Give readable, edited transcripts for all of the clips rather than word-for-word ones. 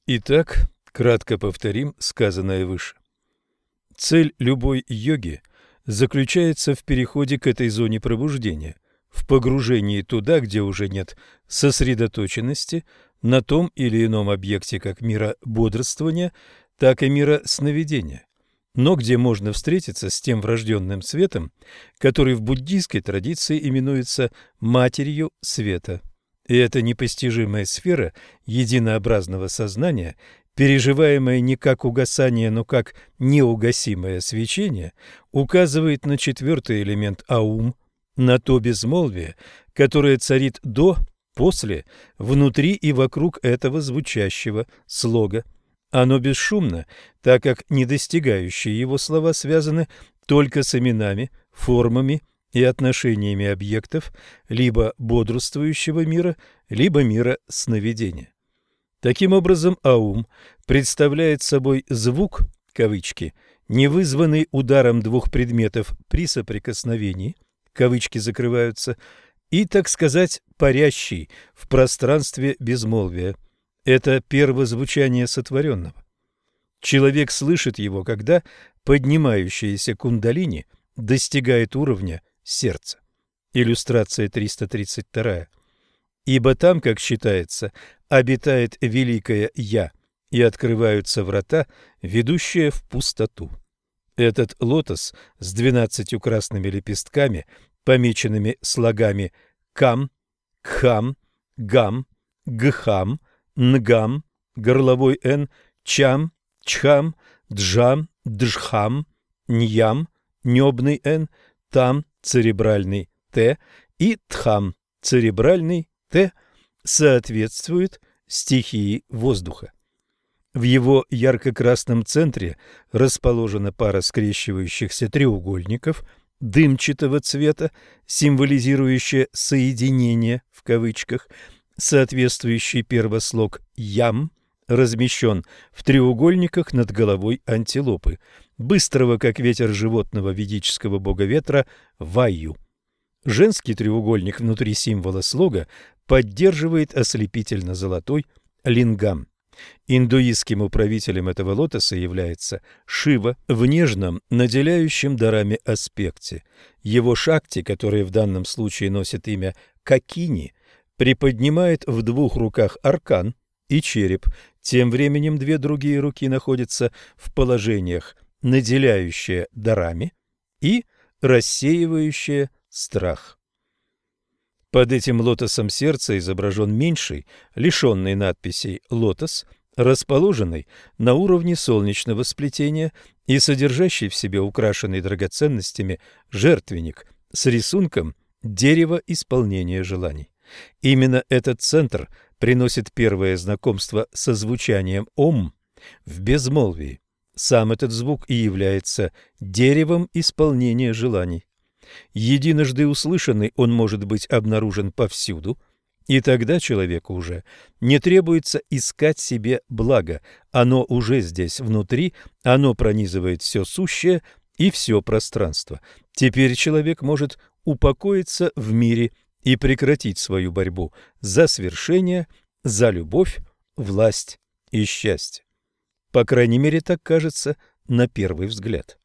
Итак, кратко повторим сказанное выше. Цель любой йоги заключается в переходе к этой зоне пробуждения, в погружении туда, где уже нет сосредоточенности на том или ином объекте как мира бодрствования, так и мира сновидения, но где можно встретиться с тем врожденным светом, который в буддийской традиции именуется матерью света. И эта непостижимая сфера единообразного сознания, переживаемая не как угасание, но как неугасимое свечение, указывает на четвертый элемент аум, на то безмолвие, которое царит до, после, внутри и вокруг этого звучащего слога. Оно бесшумно, так как недостигающие его слова связаны только с именами, формами и отношениями объектов либо бодрствующего мира, либо мира сновидения. Таким образом, аум представляет собой звук, кавычки, не вызванный ударом двух предметов при соприкосновении, кавычки закрываются, и, так сказать, парящий в пространстве безмолвия. Это первозвучание сотворенного. Человек слышит его, когда поднимающаяся кундалини достигает уровня сердца. Иллюстрация 332. Ибо там, как считается, обитает великое Я, и открываются врата, ведущие в пустоту. Этот лотос с 12 красными лепестками, помеченными слогами кам, кхам, гам, гхам, нгам, горловой н, чам, чхам, джам, джхам, ньям, небный н, там, церебральный т и тхам, церебральный т, соответствует стихии воздуха. В его ярко-красном центре расположена пара скрещивающихся треугольников дымчатого цвета, символизирующая «соединение» в кавычках. Соответствующий первослог «ям» размещен в треугольниках над головой антилопы, быстрого, как ветер животного ведического бога ветра, Вайю. Женский треугольник внутри символа слога поддерживает ослепительно-золотой лингам. Индуистским управителем этого лотоса является Шива в нежном, наделяющем дарами аспекте. Его шакти, который в данном случае носит имя Какини, приподнимает в двух руках аркан и череп. Тем временем две другие руки находятся в положениях, наделяющие дарами и рассеивающие страх. Под этим лотосом сердца изображен меньший, лишенный надписей лотос, расположенный на уровне солнечного сплетения и содержащий в себе украшенный драгоценностями жертвенник с рисунком дерева исполнения желаний. Именно этот центр приносит первое знакомство со звучанием «Ом» в безмолвии. Сам этот звук и является деревом исполнения желаний. Единожды услышанный, он может быть обнаружен повсюду, и тогда человеку уже не требуется искать себе благо. Оно уже здесь внутри, оно пронизывает все сущее и все пространство. Теперь человек может упокоиться в мире и прекратить свою борьбу за свершение, за любовь, власть и счастье. По крайней мере, так кажется на первый взгляд.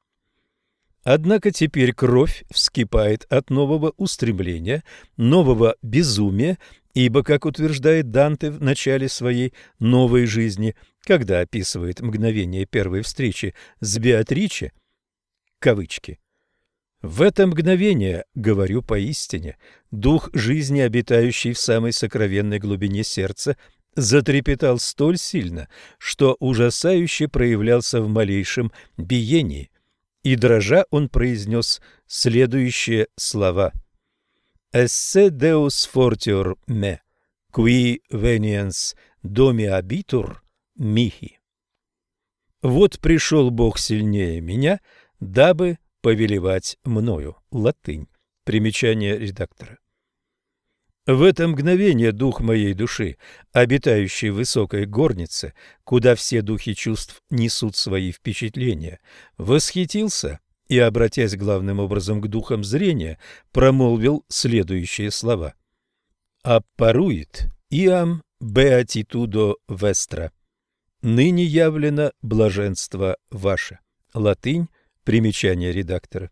Однако теперь кровь вскипает от нового устремления, нового безумия, ибо, как утверждает Данте в начале своей новой жизни, когда описывает мгновение первой встречи с Беатриче, кавычки, «В это мгновение, говорю поистине, дух жизни, обитающий в самой сокровенной глубине сердца, затрепетал столь сильно, что ужасающе проявлялся в малейшем биении. И, дрожа, он произнес следующие слова. «Esse Deus fortior me, qui veniens domiabitur mihi». «Вот пришел Бог сильнее меня, дабы повелевать мною». Латынь. Примечание редактора. В это мгновение дух моей души, обитающий в высокой горнице, куда все духи чувств несут свои впечатления, восхитился и, обратясь главным образом к духам зрения, промолвил следующие слова. «Аппаруит iam beatitudo vestra». ныне явлено блаженство ваше. Латынь, примечание редактора.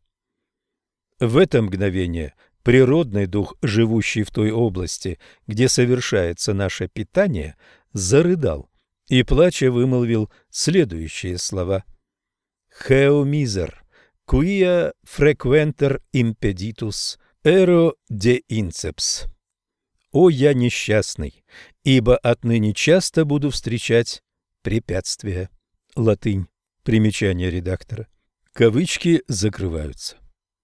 В это мгновение природный дух, живущий в той области, где совершается наше питание, зарыдал и, плача, вымолвил следующие слова: «Heu miser, quia frequenter impeditus ero de inceps». «О, я несчастный, ибо отныне часто буду встречать препятствия». Латынь, примечание редактора. Кавычки закрываются.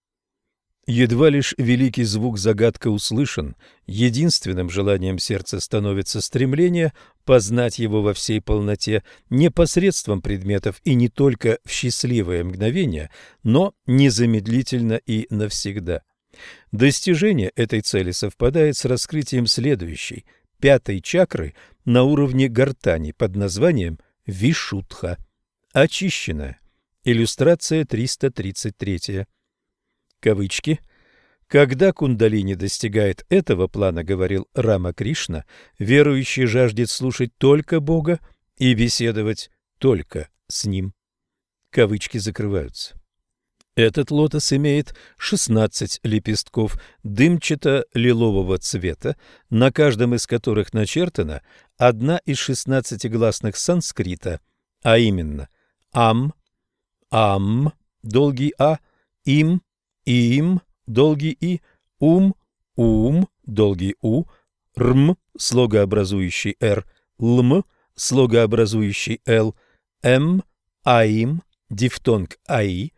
Едва лишь великий звук загадка услышан, единственным желанием сердца становится стремление познать его во всей полноте, не посредством предметов и не только в счастливое мгновение, но незамедлительно и навсегда. Достижение этой цели совпадает с раскрытием следующей, пятой чакры на уровне гортани под названием Вишудха. Очищенная. Иллюстрация 333. Кавычки. Когда кундалини достигает этого плана, говорил Рама Кришна, верующий жаждет слушать только Бога и беседовать только с Ним. Кавычки закрываются. Этот лотос имеет 16 лепестков дымчато-лилового цвета, на каждом из которых начертана одна из 16 гласных санскрита, а именно Ам, Ам, долгий А, Им, Им, долгий И, Ум, долгий У, Рм, слогообразующий Р, Лм, слогообразующий Л, М, Аим, дифтонг АИ,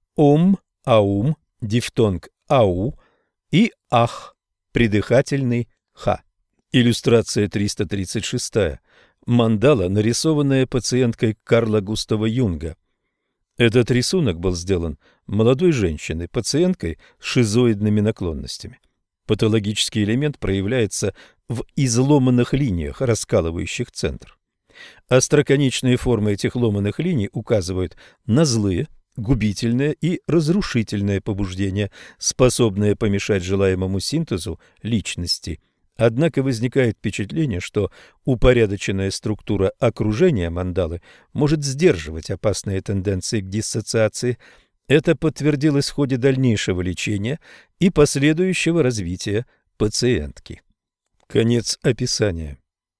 Аум, дифтонг АУ и Ах, придыхательный Х. Иллюстрация 336. Мандала, нарисованная пациенткой Карла Густава Юнга. Этот рисунок был сделан молодой женщиной, пациенткой с шизоидными наклонностями. Патологический элемент проявляется в изломанных линиях, раскалывающих центр. Остроконечные формы этих ломаных линий указывают на злые, губительное и разрушительное побуждение, способное помешать желаемому синтезу личности. Однако возникает впечатление, что упорядоченная структура окружения мандалы может сдерживать опасные тенденции к диссоциации. Это подтвердилось в ходе дальнейшего лечения и последующего развития пациентки. Конец описания.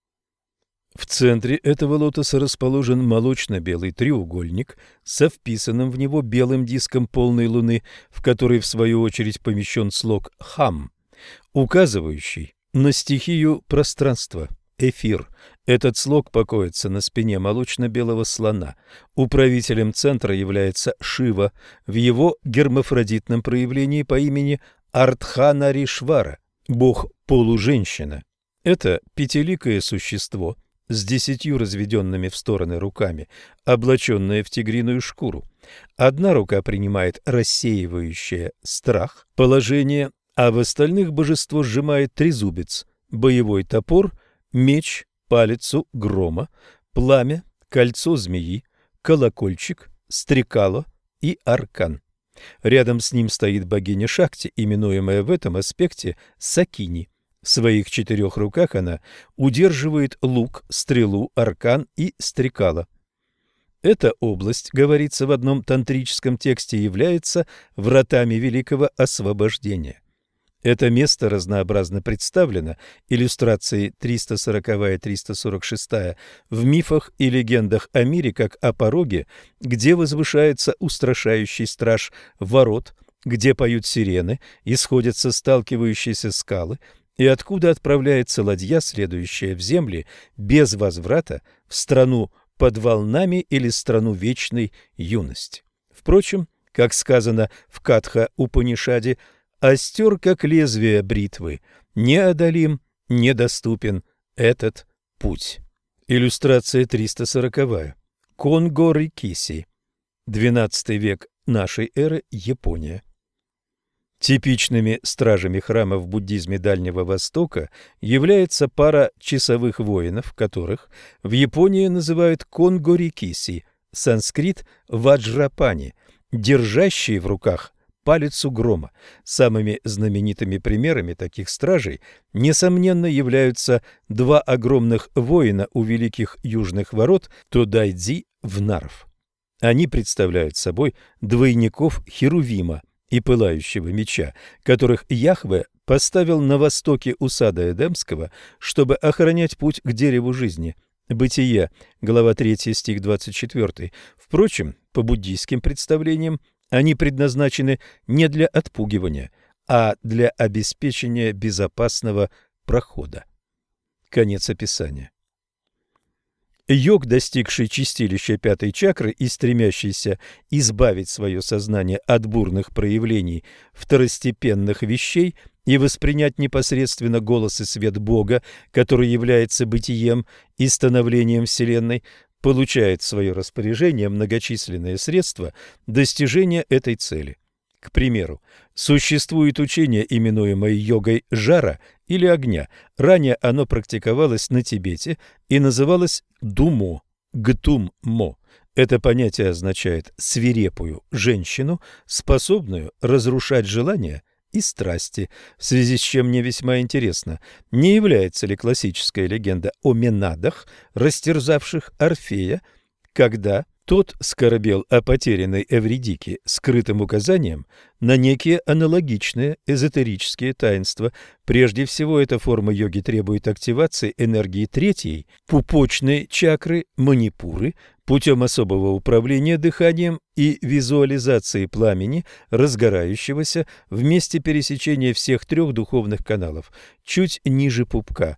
В центре этого лотоса расположен молочно-белый треугольник со вписанным в него белым диском полной луны, в который в свою очередь помещен слог «хам», указывающий на стихию пространства, эфир. Этот слог покоится на спине молочно-белого слона. Управителем центра является Шива в его гермафродитном проявлении по имени Ардханаришвара, бог-полуженщина. Это пятиликое существо с 10 разведенными в стороны руками, облаченное в тигриную шкуру. Одна рука принимает рассеивающее страх положение, а в остальных божество сжимает трезубец, боевой топор, меч, палицу грома, пламя, кольцо змеи, колокольчик, стрекало и аркан. Рядом с ним стоит богиня Шакти, именуемая в этом аспекте Сакини. В своих 4 руках она удерживает лук, стрелу, аркан и стрекало. Эта область, говорится в одном тантрическом тексте, является вратами великого освобождения. Это место разнообразно представлено, иллюстрации 340 и 346, в мифах и легендах о мире как о пороге, где возвышается устрашающий страж ворот, где поют сирены и сходятся сталкивающиеся скалы, и откуда отправляется ладья, следующая в земли без возврата, в страну под волнами или страну вечной юности. Впрочем, как сказано в Катха-Упанишаде, остер, как лезвие бритвы, неодолим, недоступен этот путь. Иллюстрация 340. Конго Рикиси. 12 век нашей эры, Япония. Типичными стражами храма в буддизме Дальнего Востока является пара часовых воинов, которых в Японии называют конго-рикиси, санскрит ваджрапани, держащие в руках палицу грома. Самыми знаменитыми примерами таких стражей, несомненно, являются два огромных воина у великих южных ворот Тодайдзи в Нарв. Они представляют собой двойников Херувима и пылающего меча, которых Яхве поставил на востоке у сада Эдемского, чтобы охранять путь к дереву жизни. Бытие, глава 3, стих 24. Впрочем, по буддийским представлениям, они предназначены не для отпугивания, а для обеспечения безопасного прохода. Конец описания. Йог, достигший чистилища пятой чакры и стремящийся избавить свое сознание от бурных проявлений второстепенных вещей и воспринять непосредственно голос и свет Бога, который является бытием и становлением Вселенной, получает в свое распоряжение многочисленные средства достижения этой цели. К примеру, существует учение, именуемое йогой жара или огня. Ранее оно практиковалось на Тибете и называлось думо, гтум-мо. Это понятие означает свирепую женщину, способную разрушать желания и страсти, в связи с чем мне весьма интересно, не является ли классическая легенда о Менадах, растерзавших Орфея, когда тот скорбел о потерянной Эвридике, скрытым указанием на некие аналогичные эзотерические таинства. Прежде всего, эта форма йоги требует активации энергии третьей, пупочной чакры, манипуры, путем особого управления дыханием и визуализации пламени, разгорающегося в месте пересечения всех трех духовных каналов, чуть ниже пупка.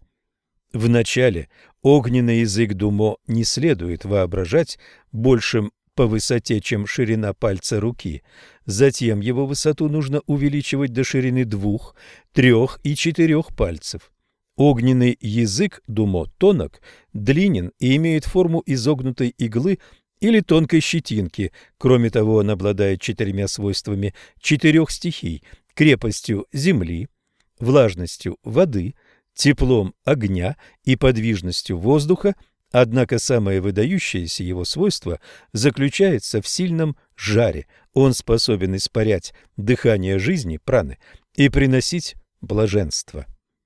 Вначале огненный язык думо не следует воображать большим по высоте, чем ширина пальца руки. Затем его высоту нужно увеличивать до ширины 2, 3 и 4 пальцев. Огненный язык думо тонок, длинен и имеет форму изогнутой иглы или тонкой щетинки. Кроме того, он обладает 4 свойствами 4 стихий: крепостью земли, влажностью воды, теплом огня и подвижностью воздуха, однако самое выдающееся его свойство заключается в сильном жаре. Он способен испарять дыхание жизни, праны, и приносить блаженство.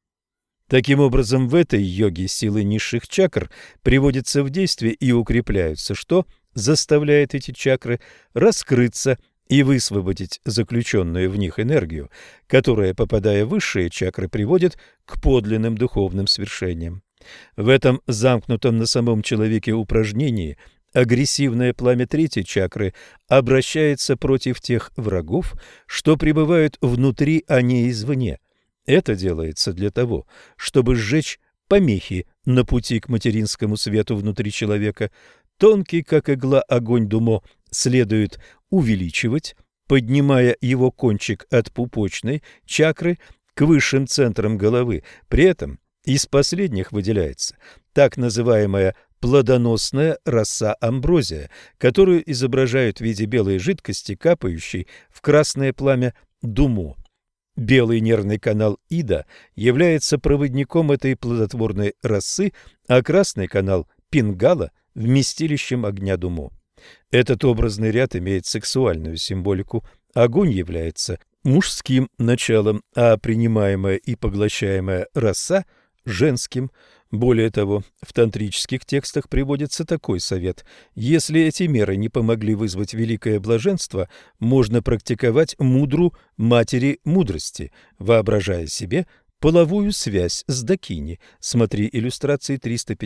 Таким образом, в этой йоге силы низших чакр приводятся в действие и укрепляются, что заставляет эти чакры раскрыться и высвободить заключенную в них энергию, которая, попадая в высшие чакры, приводит к подлинным духовным свершениям. В этом замкнутом на самом человеке упражнении агрессивное пламя третьей чакры обращается против тех врагов, что пребывают внутри, а не извне. Это делается для того, чтобы сжечь помехи на пути к материнскому свету внутри человека. Тонкий, как игла, огонь думо следует увеличивать, поднимая его кончик от пупочной чакры к высшим центрам головы. При этом из последних выделяется так называемая плодоносная роса амброзия, которую изображают в виде белой жидкости, капающей в красное пламя думо. Белый нервный канал Ида является проводником этой плодотворной росы, а красный канал Пингала – вместилищем огня думо. Этот образный ряд имеет сексуальную символику. Огонь является мужским началом, а принимаемая и поглощаемая роса – женским. Более того, в тантрических текстах приводится такой совет: если эти меры не помогли вызвать великое блаженство, можно практиковать мудру матери мудрости, воображая себе половую связь с дакини. Смотри иллюстрации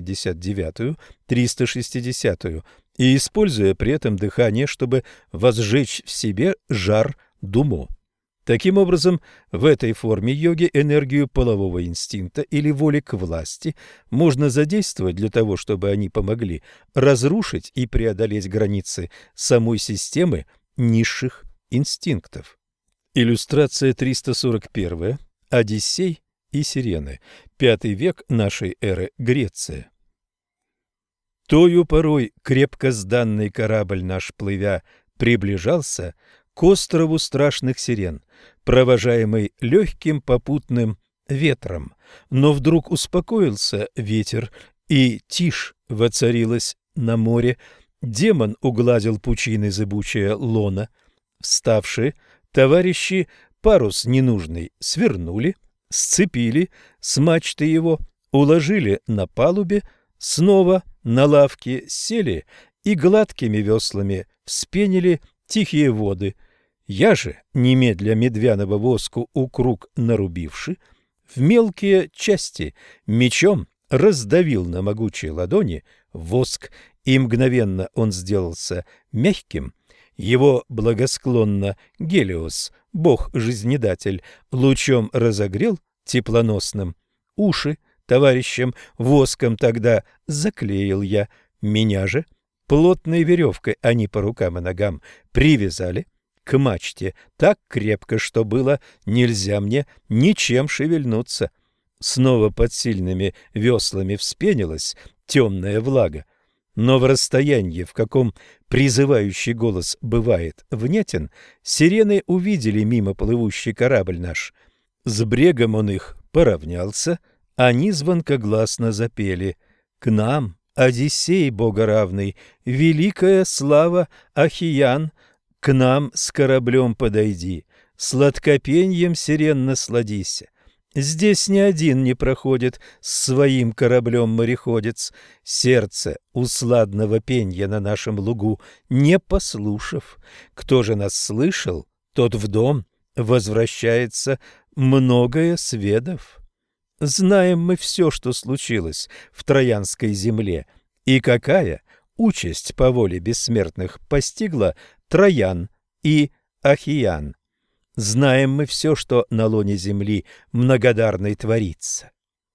359-360, и используя при этом дыхание, чтобы возжечь в себе жар думо. Таким образом, в этой форме йоги энергию полового инстинкта или воли к власти можно задействовать для того, чтобы они помогли разрушить и преодолеть границы самой системы низших инстинктов. Иллюстрация 341. Одиссей и сирены. 5 век нашей эры, Греция. Тою порой крепко сданный корабль наш, плывя, приближался к острову страшных сирен, провожаемый легким попутным ветром. Но вдруг успокоился ветер, и тишь воцарилась на море. Демон угладил пучины зыбучее лона. Вставши, Товарищи парус ненужный свернули, сцепили с мачты его, уложили на палубе, снова на лавке сели и гладкими веслами вспенили тихие воды. Я же, немедля медвяного воску укруг нарубивши, в мелкие части мечом раздавил на могучей ладони воск, и мгновенно он сделался мягким. Его благосклонно Гелиос, бог-жизнедатель, лучом разогрел теплоносным. Уши товарищам воском тогда заклеил я, меня же плотной веревкой они по рукам и ногам привязали к мачте так крепко, что было нельзя мне ничем шевельнуться. Снова под сильными веслами вспенилась темная влага, но в расстоянии, в каком призывающий голос бывает внятен, сирены увидели мимо плывущий корабль наш. С брегом он их поравнялся, они звонкогласно запели: «К нам, Одиссей богоравный, великая слава Ахиян, к нам с кораблем подойди, сладкопеньем сирен насладися. Здесь ни один не проходит с своим кораблем мореходец, сердце усладного пенья на нашем лугу не послушав. Кто же нас слышал, тот в дом возвращается, многое сведав. Знаем мы все, что случилось в Троянской земле, и какая участь по воле бессмертных постигла Троян и Ахиян. Знаем мы все, что на лоне земли многодарной творится.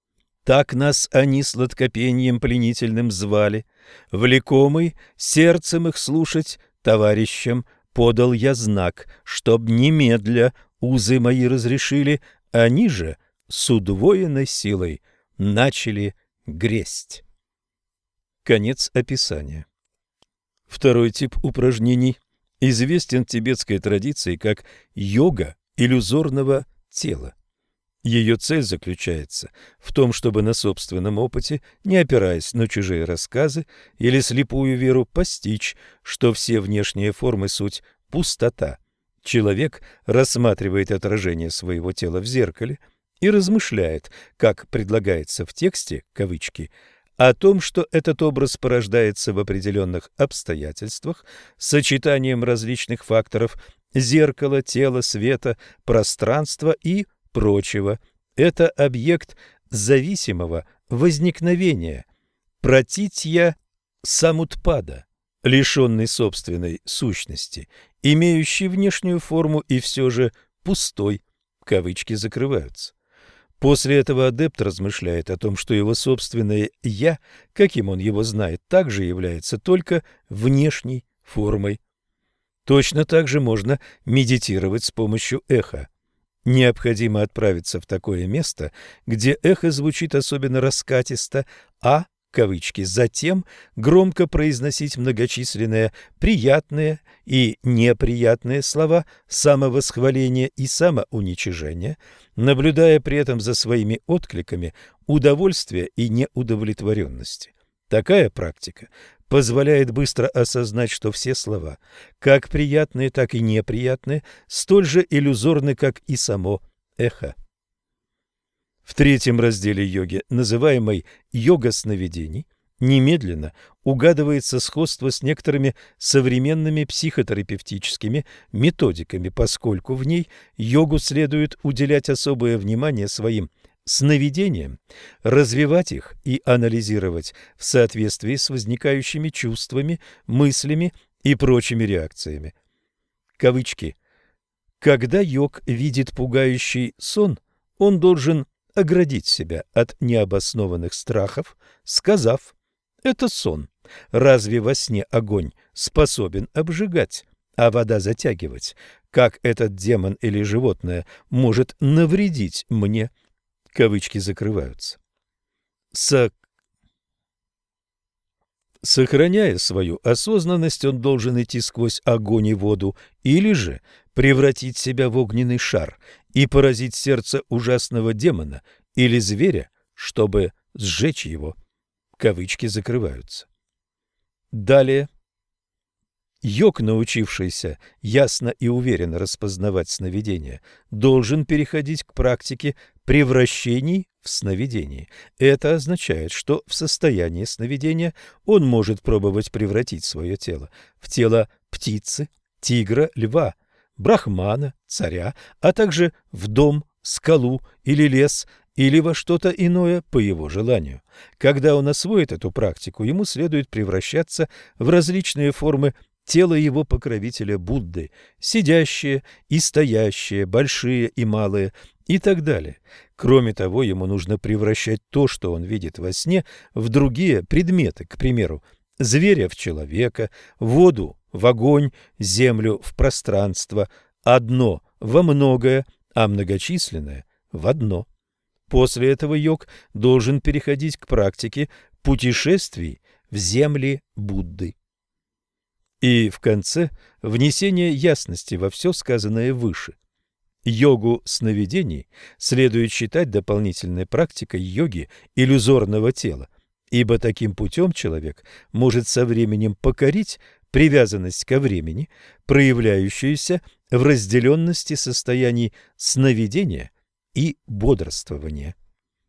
Так нас они сладкопеньем пленительным звали, влекомый сердцем их слушать товарищам подал я знак, чтоб немедля узы мои разрешили, они же с удвоенной силой начали гресть. Конец описания. Второй тип упражнений известен в тибетской традиции как йога иллюзорного тела. Ее цель заключается в том, чтобы на собственном опыте, не опираясь на чужие рассказы или слепую веру, постичь, что все внешние формы – суть пустота. Человек рассматривает отражение своего тела в зеркале и размышляет, как предлагается в тексте, кавычки, о том, что этот образ порождается в определенных обстоятельствах, сочетанием различных факторов зеркала, тела, света, пространства и прочего. Это объект зависимого возникновения, пратитья самутпада, лишенный собственной сущности, имеющий внешнюю форму и все же пустой, кавычки закрываются. После этого адепт размышляет о том, что его собственное «я», каким он его знает, также является только внешней формой. Точно так же можно медитировать с помощью эха. Необходимо отправиться в такое место, где эхо звучит особенно раскатисто, а, кавычки, затем громко произносить многочисленные приятные и неприятные слова самовосхваления и самоуничижения, наблюдая при этом за своими откликами удовольствия и неудовлетворенности. Такая практика позволяет быстро осознать, что все слова, как приятные, так и неприятные, столь же иллюзорны, как и само эхо. В третьем разделе йоги, называемой «йога сновидений», немедленно угадывается сходство с некоторыми современными психотерапевтическими методиками, поскольку в ней йогу следует уделять особое внимание своим сновидениям, развивать их и анализировать в соответствии с возникающими чувствами, мыслями и прочими реакциями. Кавычки. Когда йог видит пугающий сон, он должен оградить себя от необоснованных страхов, сказав: «Это сон. Разве во сне огонь способен обжигать, а вода затягивать? Как этот демон или животное может навредить мне?» Кавычки закрываются. Сохраняя свою осознанность, он должен идти сквозь огонь и воду, или же превратить себя в огненный шар и поразить сердце ужасного демона или зверя, чтобы сжечь его. Кавычки закрываются. Далее. Йог, научившийся ясно и уверенно распознавать сновидения, должен переходить к практике превращений в сновидении. Это означает, что в состоянии сновидения он может пробовать превратить свое тело в тело птицы, тигра, льва, брахмана, царя, а также в дом, скалу или лес, или во что-то иное по его желанию. Когда он освоит эту практику, ему следует превращаться в различные формы тела его покровителя Будды, сидящие и стоящие, большие и малые и так далее. Кроме того, ему нужно превращать то, что он видит во сне, в другие предметы, к примеру, зверя в человека, воду в огонь, землю в пространство, одно во многое, а многочисленное в одно. После этого йог должен переходить к практике путешествий в земли Будды. И в конце внесение ясности во все сказанное выше. Йогу сновидений следует считать дополнительной практикой йоги иллюзорного тела, ибо таким путем человек может со временем покорить привязанность ко времени, проявляющуюся в разделенности состояний сновидения и бодрствования.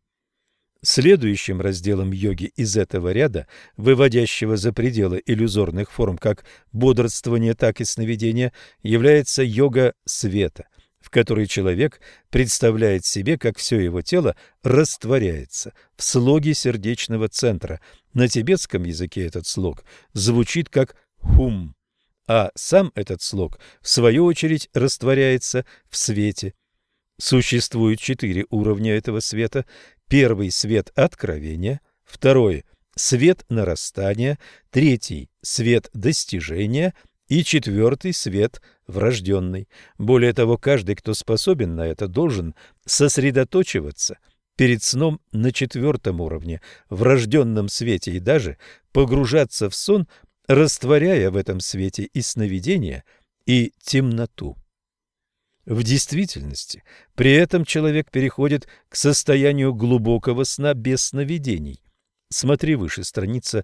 Следующим разделом йоги из этого ряда, выводящего за пределы иллюзорных форм как бодрствование, так и сновидения, является йога света, в которой человек представляет себе, как все его тело растворяется в слоге сердечного центра. На тибетском языке этот слог звучит как «хум», а сам этот слог, в свою очередь, растворяется в свете. Существует 4 уровня этого света. Первый – свет откровения, второй – свет нарастания, третий – свет достижения и четвертый – свет врожденный. Более того, каждый, кто способен на это, должен сосредоточиваться перед сном на 4-м уровне, врожденном свете, и даже погружаться в сон, растворяя в этом свете и сновидения, и темноту. В действительности, при этом человек переходит к состоянию глубокого сна без сновидений. Смотри выше, страница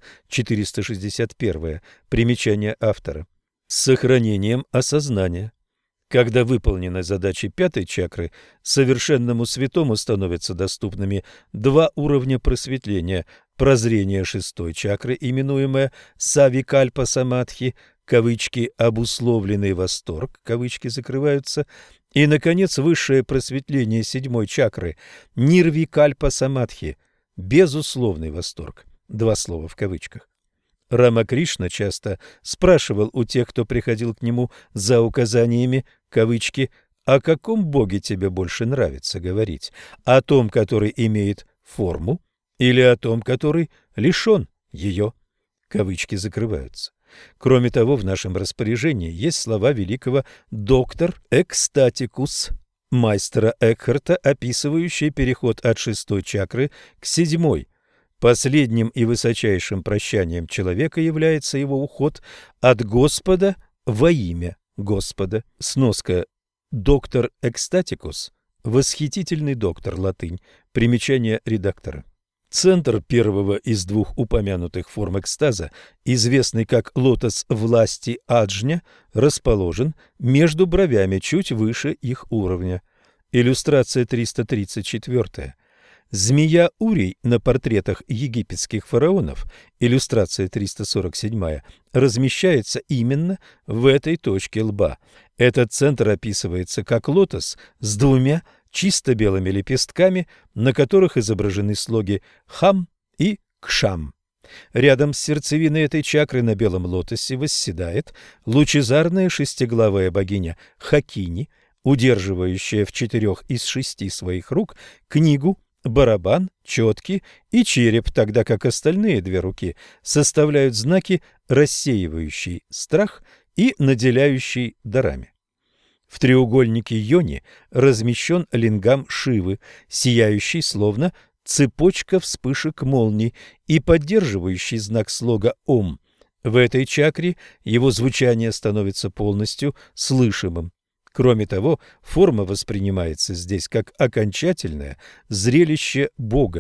461, примечание автора. С сохранением осознания. Когда выполнены задачи 5-й чакры, совершенному святому становятся доступными 2 уровня просветления: прозрение 6-й чакры, именуемое савикальпа самадхи, кавычки, обусловленный восторг, кавычки закрываются, и, наконец, высшее просветление 7-й чакры, нирвикальпа самадхи, безусловный восторг, 2 слова в кавычках. Рамакришна часто спрашивал у тех, кто приходил к нему за указаниями, кавычки, «О каком боге тебе больше нравится говорить? О том, который имеет форму, или о том, который лишен ее?» Кавычки закрываются. Кроме того, в нашем распоряжении есть слова великого доктор Экстатикус, майстера Экхарта, описывающие переход от 6-й чакры к 7-й. Последним и высочайшим прощанием человека является его уход от Господа во имя Господа. Сноска. Доктор Экстатикус – восхитительный доктор, латынь. Примечание редактора. Центр первого из 2 упомянутых форм экстаза, известный как лотос власти Аджня, расположен между бровями, чуть выше их уровня. Иллюстрация 334. Змея Урий на портретах египетских фараонов, иллюстрация 347, размещается именно в этой точке лба. Этот центр описывается как лотос с 2 чисто белыми лепестками, на которых изображены слоги «хам» и «кшам». Рядом с сердцевиной этой чакры на белом лотосе восседает лучезарная шестиглавая богиня Хакини, удерживающая в 4 из 6 своих рук книгу, барабан, четки и череп, тогда как остальные 2 руки составляют знаки, рассеивающие страх и наделяющие дарами. В треугольнике йони размещен лингам Шивы, сияющий словно цепочка вспышек молний и поддерживающий знак слога «Ом». В этой чакре его звучание становится полностью слышимым. Кроме того, форма воспринимается здесь как окончательное зрелище Бога,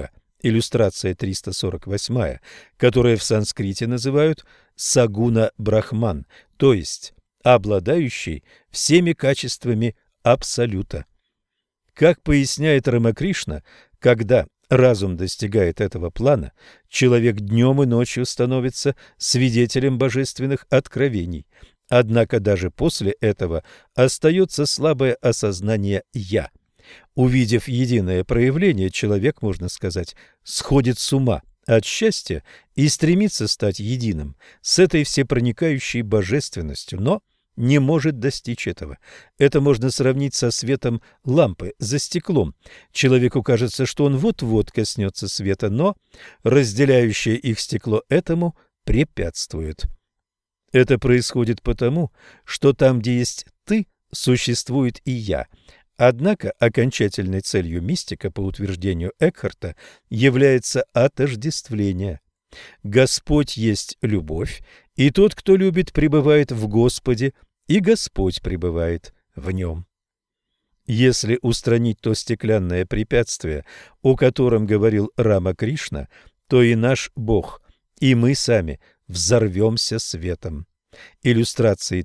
иллюстрация 348, которое в санскрите называют сагуна брахман, то есть обладающий всеми качествами абсолюта. Как поясняет Рамакришна, когда разум достигает этого плана, человек днем и ночью становится свидетелем божественных откровений. Однако даже после этого остается слабое осознание «я». Увидев единое проявление, человек, можно сказать, сходит с ума от счастья и стремится стать единым с этой всепроникающей божественностью, но не может достичь этого. Это можно сравнить со светом лампы за стеклом. Человеку кажется, что он вот-вот коснется света, но разделяющее их стекло этому препятствует. Это происходит потому, что там, где есть «ты», существует и «я». Однако окончательной целью мистика, по утверждению Экхарта, является отождествление. Господь есть любовь, и тот, кто любит, пребывает в Господе, и Господь пребывает в нем. Если устранить то стеклянное препятствие, о котором говорил Рамакришна, то и наш Бог, и мы сами взорвемся светом. Иллюстрации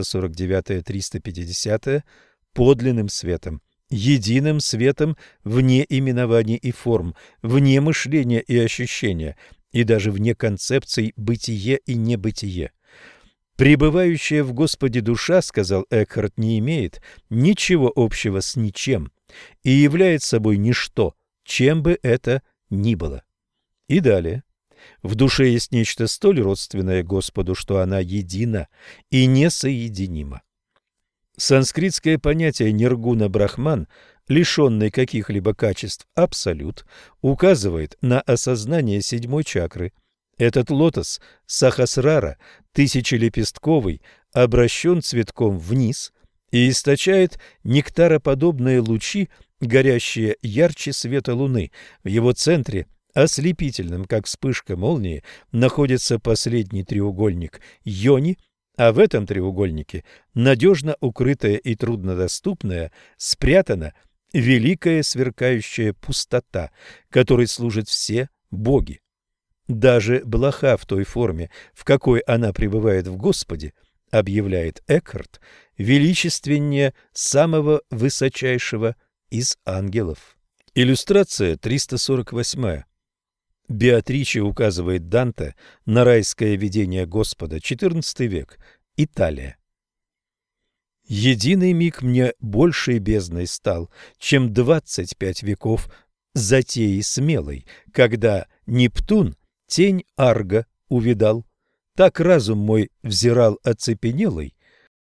349-350 подлинным светом, единым светом вне именований и форм, вне мышления и ощущения, и даже вне концепций бытие и небытие. Пребывающая в Господе душа, сказал Экхарт, не имеет ничего общего с ничем и является собой ничто, чем бы это ни было. И далее. В душе есть нечто столь родственное Господу, что она едина и несоединима. Санскритское понятие ниргуна-брахман, лишенный каких-либо качеств абсолют, указывает на осознание седьмой чакры. Этот лотос сахасрара, тысячелепестковый, обращен цветком вниз и источает нектароподобные лучи, горящие ярче света луны. В его центре, ослепительным, как вспышка молнии, находится последний треугольник йони, а в этом треугольнике, надежно укрытая и труднодоступная, спрятана великая сверкающая пустота, которой служат все боги. Даже блоха в той форме, в какой она пребывает в Господе, объявляет Экхарт, величественнее самого высочайшего из ангелов. Иллюстрация 348. Беатриче указывает Данте на райское видение Господа, XIV век, Италия. «Единый миг мне большей бездной стал, чем 25 веков затеи смелой, когда Нептун тень Арга увидал. Так разум мой взирал оцепенелый,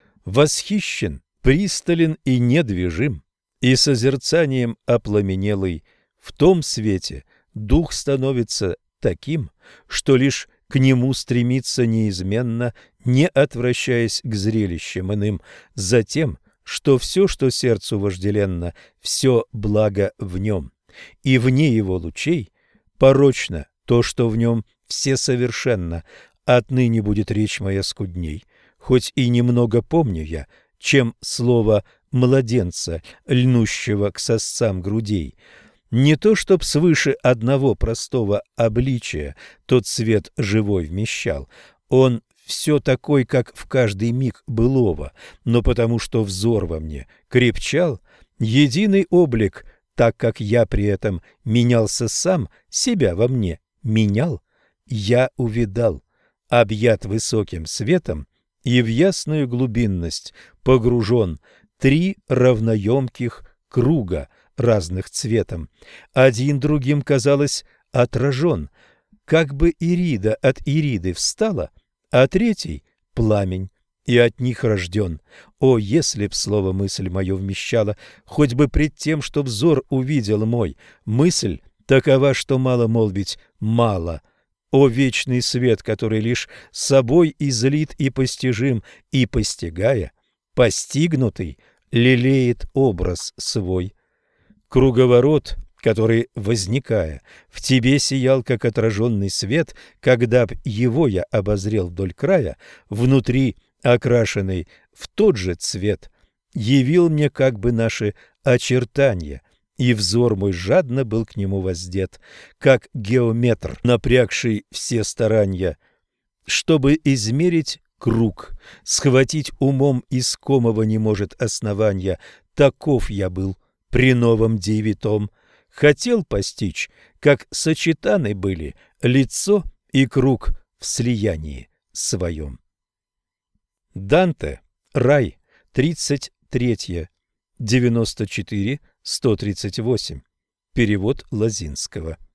восхищен, пристален и недвижим, и созерцанием опламенелый в том свете дух становится таким, что лишь к нему стремится неизменно, не отвращаясь к зрелищам иным, затем, что все, что сердцу вожделенно, все благо в нем, и вне его лучей порочно то, что в нем всесовершенно. Отныне будет речь моя скудней, хоть и немного помню я, чем слово младенца, льнущего к сосцам грудей. Не то, чтоб свыше одного простого обличия тот свет живой вмещал, он все такой, как в каждый миг былого, но потому что взор во мне крепчал, единый облик, так как я при этом менялся сам, себя во мне менял, я увидал, объят высоким светом и в ясную глубинность погружен, 3 равноемких круга, разных цветом, один другим, казалось, отражен, как бы Ирида от Ириды встала, а третий — пламень, и от них рожден. О, если б слово мысль мое вмещало, хоть бы пред тем, что взор увидел мой, мысль такова, что мало молвить мало. О, вечный свет, который лишь собой излит и постижим, и, постигая, постигнутый, лелеет образ свой. Круговорот, который, возникая, в тебе сиял, как отраженный свет, когда б его я обозрел вдоль края, внутри окрашенный в тот же цвет, явил мне как бы наши очертания и взор мой жадно был к нему воздет, как геометр, напрягший все старания, чтобы измерить круг, схватить умом искомого не может основания. Таков я был при новом диве том. Хотел постичь, как сочетаны были лицо и круг в слиянии своем. Данте. Рай. 33. 94. 138. Перевод Лозинского.